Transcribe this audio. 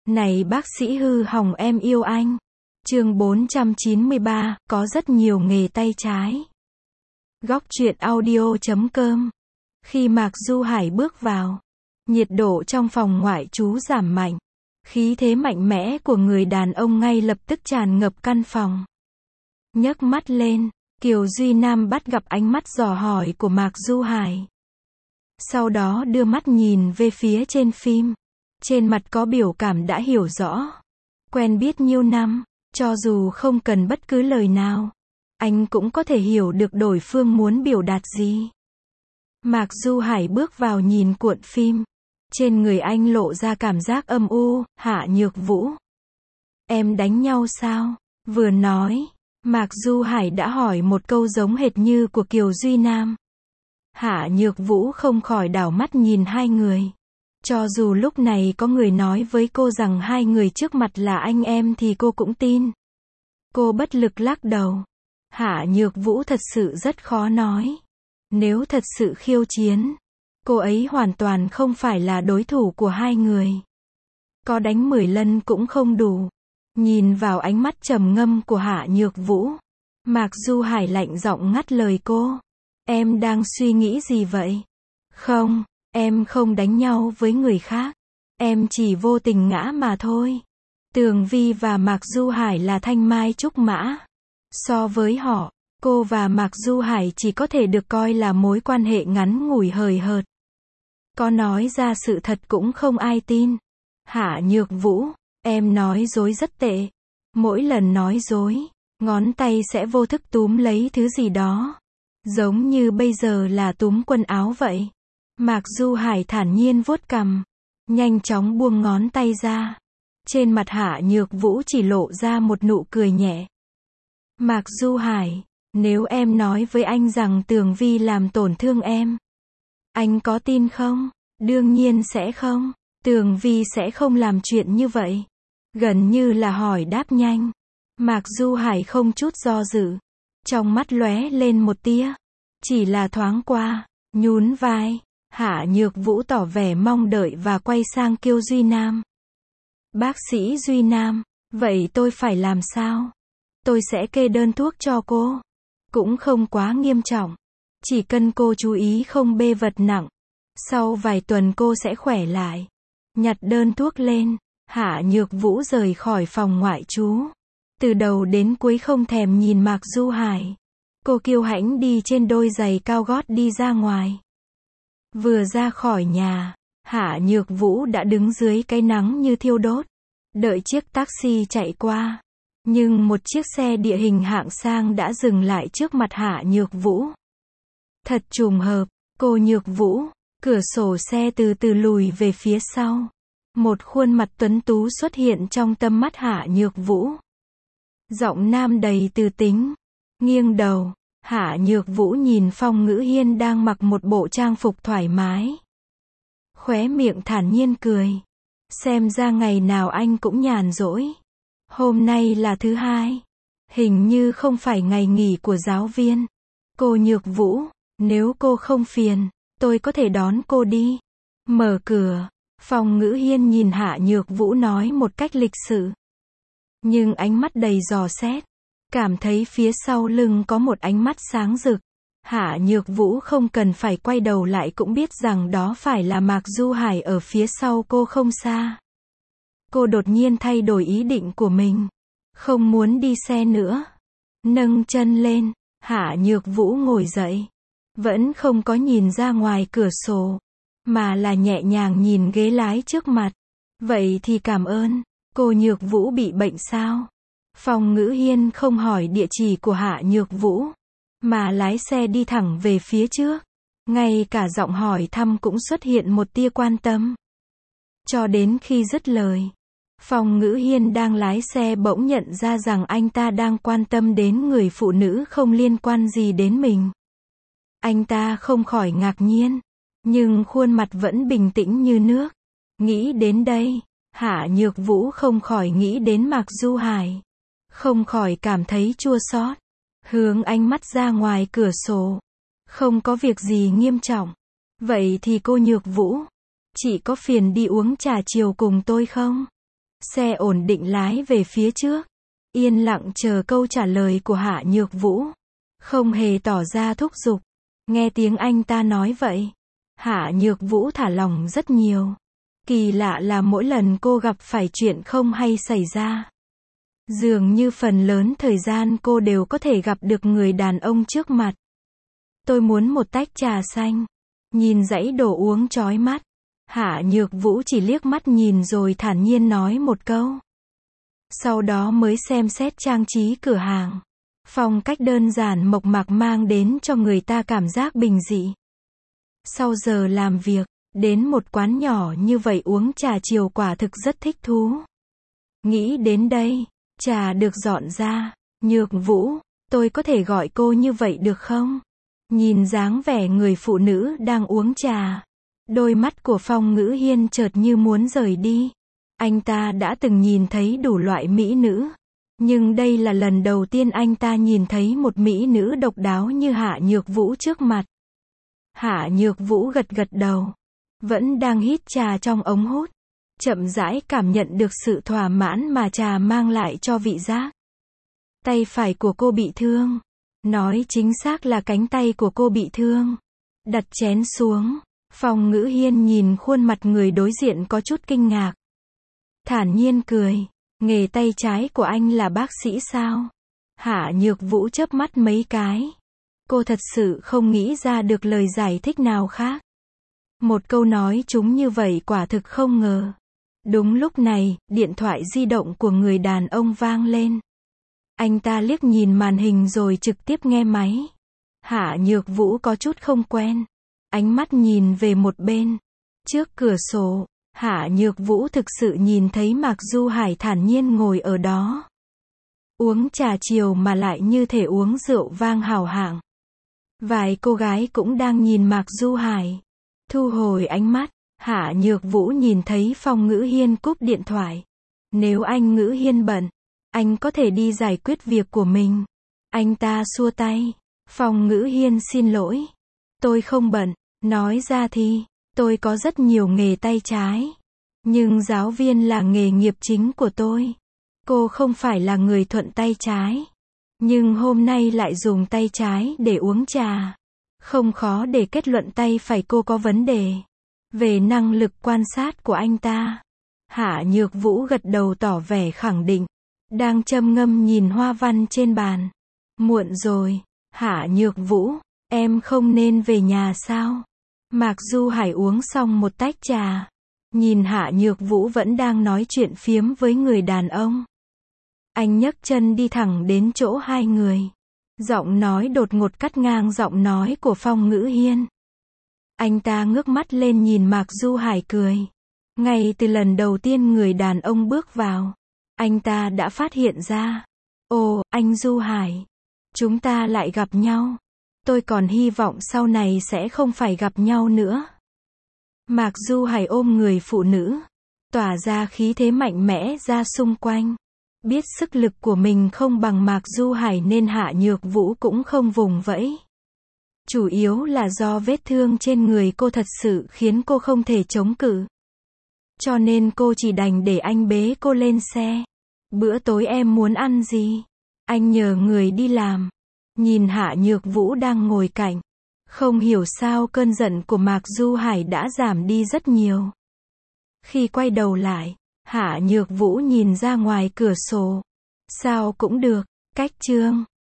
Này bác sĩ hư hỏng em yêu anh. Chương 493, có rất nhiều nghề tay trái. Góc truyện audio.com. Khi Mạc Du Hải bước vào, nhiệt độ trong phòng ngoại trú giảm mạnh. Khí thế mạnh mẽ của người đàn ông ngay lập tức tràn ngập căn phòng. Nhấc mắt lên, Kiều Duy Nam bắt gặp ánh mắt dò hỏi của Mạc Du Hải. Sau đó đưa mắt nhìn về phía trên phim. Trên mặt có biểu cảm đã hiểu rõ. Quen biết nhiêu năm, cho dù không cần bất cứ lời nào, anh cũng có thể hiểu được đối phương muốn biểu đạt gì. Mạc Du Hải bước vào nhìn cuộn phim. Trên người anh lộ ra cảm giác âm u. Hạ Nhược Vũ, em đánh nhau sao? Vừa nói, Mạc Du Hải đã hỏi một câu giống hệt như của Kiều Duy Nam. Hạ Nhược Vũ không khỏi đảo mắt nhìn hai người. Cho dù lúc này có người nói với cô rằng hai người trước mặt là anh em thì cô cũng tin. Cô bất lực lắc đầu. Hạ Nhược Vũ thật sự rất khó nói. Nếu thật sự khiêu chiến, cô ấy hoàn toàn không phải là đối thủ của hai người. Có đánh 10 lần cũng không đủ. Nhìn vào ánh mắt trầm ngâm của Hạ Nhược Vũ, Mạc Du Hải lạnh giọng ngắt lời cô. Em đang suy nghĩ gì vậy? Không, em không đánh nhau với người khác. Em chỉ vô tình ngã mà thôi. Tường Vi và Mạc Du Hải là thanh mai trúc mã. So với họ, cô và Mạc Du Hải chỉ có thể được coi là mối quan hệ ngắn ngủi hời hợt. Có nói ra sự thật cũng không ai tin. Hạ Nhược Vũ, em nói dối rất tệ. Mỗi lần nói dối, ngón tay sẽ vô thức túm lấy thứ gì đó. Giống như bây giờ là túm quần áo vậy. Mạc Du Hải thản nhiên vuốt cằm, nhanh chóng buông ngón tay ra. Trên mặt Hạ Nhược Vũ chỉ lộ ra một nụ cười nhẹ. Mạc Du Hải, nếu em nói với anh rằng Tường Vi làm tổn thương em, anh có tin không? Đương nhiên sẽ không. Tường Vi sẽ không làm chuyện như vậy. Gần như là hỏi đáp nhanh. Mạc Du Hải không chút do dự. Trong mắt lóe lên một tia. Chỉ là thoáng qua, nhún vai. Hạ Nhược Vũ tỏ vẻ mong đợi và quay sang Kiều Duy Nam. Bác sĩ Duy Nam, vậy tôi phải làm sao? Tôi sẽ kê đơn thuốc cho cô. Cũng không quá nghiêm trọng. Chỉ cần cô chú ý không bê vật nặng. Sau vài tuần cô sẽ khỏe lại. Nhặt đơn thuốc lên, Hạ Nhược Vũ rời khỏi phòng ngoại trú. Từ đầu đến cuối không thèm nhìn Mạc Du Hải. Cô kiêu hãnh đi trên đôi giày cao gót đi ra ngoài. Vừa ra khỏi nhà, Hạ Nhược Vũ đã đứng dưới cái nắng như thiêu đốt. Đợi chiếc taxi chạy qua. Nhưng một chiếc xe địa hình hạng sang đã dừng lại trước mặt Hạ Nhược Vũ. Thật trùng hợp, cô Nhược Vũ. Cửa sổ xe từ từ lùi về phía sau. Một khuôn mặt tuấn tú xuất hiện trong tầm mắt Hạ Nhược Vũ. Giọng nam đầy từ tính. Nghiêng đầu, Hạ Nhược Vũ nhìn Phong Ngữ Hiên đang mặc một bộ trang phục thoải mái. Khóe miệng thản nhiên cười. Xem ra ngày nào anh cũng nhàn rỗi. Hôm nay là thứ hai. Hình như không phải ngày nghỉ của giáo viên. Cô Nhược Vũ, nếu cô không phiền, tôi có thể đón cô đi. Mở cửa, Phong Ngữ Hiên nhìn Hạ Nhược Vũ nói một cách lịch sự. Nhưng ánh mắt đầy dò xét. Cảm thấy phía sau lưng có một ánh mắt sáng rực. Hạ Nhược Vũ không cần phải quay đầu lại cũng biết rằng đó phải là Mạc Du Hải ở phía sau cô không xa. Cô đột nhiên thay đổi ý định của mình. Không muốn đi xe nữa. Nâng chân lên, Hạ Nhược Vũ ngồi dậy. Vẫn không có nhìn ra ngoài cửa sổ, mà là nhẹ nhàng nhìn ghế lái trước mặt. Vậy thì cảm ơn. Cô Nhược Vũ bị bệnh sao? Phong Ngữ Hiên không hỏi địa chỉ của Hạ Nhược Vũ, mà lái xe đi thẳng về phía trước. Ngay cả giọng hỏi thăm cũng xuất hiện một tia quan tâm. Cho đến khi dứt lời, Phong Ngữ Hiên đang lái xe bỗng nhận ra rằng anh ta đang quan tâm đến người phụ nữ không liên quan gì đến mình. Anh ta không khỏi ngạc nhiên, nhưng khuôn mặt vẫn bình tĩnh như nước. Nghĩ đến đây, Hạ Nhược Vũ không khỏi nghĩ đến Mạc Du Hải. Không khỏi cảm thấy chua xót. Hướng ánh mắt ra ngoài cửa sổ. Không có việc gì nghiêm trọng. Vậy thì cô Nhược Vũ, chị có phiền đi uống trà chiều cùng tôi không? Xe ổn định lái về phía trước. Yên lặng chờ câu trả lời của Hạ Nhược Vũ. Không hề tỏ ra thúc giục. Nghe tiếng anh ta nói vậy, Hạ Nhược Vũ thả lỏng rất nhiều. Kỳ lạ là mỗi lần cô gặp phải chuyện không hay xảy ra, dường như phần lớn thời gian cô đều có thể gặp được người đàn ông trước mặt. Tôi muốn một tách trà xanh. Nhìn dãy đồ uống chói mắt, Hạ Nhược Vũ chỉ liếc mắt nhìn rồi thản nhiên nói một câu. Sau đó mới xem xét trang trí cửa hàng. Phong cách đơn giản mộc mạc mang đến cho người ta cảm giác bình dị. Sau giờ làm việc, đến một quán nhỏ như vậy uống trà chiều quả thực rất thích thú. Nghĩ đến đây, trà được dọn ra. Nhược Vũ, tôi có thể gọi cô như vậy được không? Nhìn dáng vẻ người phụ nữ đang uống trà, đôi mắt của Phong Ngữ Hiên chợt như muốn rời đi. Anh ta đã từng nhìn thấy đủ loại mỹ nữ, nhưng đây là lần đầu tiên anh ta nhìn thấy một mỹ nữ độc đáo như Hạ Nhược Vũ trước mặt. Hạ Nhược Vũ gật gật đầu, vẫn đang hít trà trong ống hút, chậm rãi cảm nhận được sự thỏa mãn mà trà mang lại cho vị giác. Tay phải của cô bị thương. Nói chính xác là cánh tay của cô bị thương. Đặt chén xuống, Phong Ngữ Hiên nhìn khuôn mặt người đối diện có chút kinh ngạc. Thản nhiên cười, nghề tay trái của anh là bác sĩ sao? Hạ Nhược Vũ chớp mắt mấy cái. Cô thật sự không nghĩ ra được lời giải thích nào khác. Một câu nói trúng như vậy quả thực không ngờ. Đúng lúc này, điện thoại di động của người đàn ông vang lên. Anh ta liếc nhìn màn hình rồi trực tiếp nghe máy. Hạ Nhược Vũ có chút không quen. Ánh mắt nhìn về một bên. Trước cửa sổ, Hạ Nhược Vũ thực sự nhìn thấy Mạc Du Hải thản nhiên ngồi ở đó. Uống trà chiều mà lại như thể uống rượu vang hào hạng. Vài cô gái cũng đang nhìn Mạc Du Hải. Thu hồi ánh mắt, Hạ Nhược Vũ nhìn thấy Phong Ngữ Hiên cúp điện thoại. Nếu anh Ngữ Hiên bận, anh có thể đi giải quyết việc của mình. Anh ta xua tay. Phong Ngữ Hiên xin lỗi. Tôi không bận. Nói ra thì, tôi có rất nhiều nghề tay trái. Nhưng giáo viên là nghề nghiệp chính của tôi. Cô không phải là người thuận tay trái. Nhưng hôm nay lại dùng tay trái để uống trà. Không khó để kết luận tay phải cô có vấn đề. Về năng lực quan sát của anh ta, Hạ Nhược Vũ gật đầu tỏ vẻ khẳng định. Đang châm ngâm nhìn hoa văn trên bàn. Muộn rồi, Hạ Nhược Vũ, em không nên về nhà sao? Mạc Du Hải uống xong một tách trà. Nhìn Hạ Nhược Vũ vẫn đang nói chuyện phiếm với người đàn ông. Anh nhấc chân đi thẳng đến chỗ hai người. Giọng nói đột ngột cắt ngang giọng nói của Phong Ngữ Hiên. Anh ta ngước mắt lên nhìn Mạc Du Hải cười. Ngay từ lần đầu tiên người đàn ông bước vào, anh ta đã phát hiện ra. Ồ, anh Du Hải. Chúng ta lại gặp nhau. Tôi còn hy vọng sau này sẽ không phải gặp nhau nữa. Mạc Du Hải ôm người phụ nữ, tỏa ra khí thế mạnh mẽ ra xung quanh. Biết sức lực của mình không bằng Mạc Du Hải nên Hạ Nhược Vũ cũng không vùng vẫy. Chủ yếu là do vết thương trên người cô thật sự khiến cô không thể chống cự. Cho nên cô chỉ đành để anh bế cô lên xe. Bữa tối em muốn ăn gì? Anh nhờ người đi làm. Nhìn Hạ Nhược Vũ đang ngồi cạnh. Không hiểu sao cơn giận của Mạc Du Hải đã giảm đi rất nhiều. Khi quay đầu lại, Hạ Nhược Vũ nhìn ra ngoài cửa sổ. Sao cũng được, cách chương.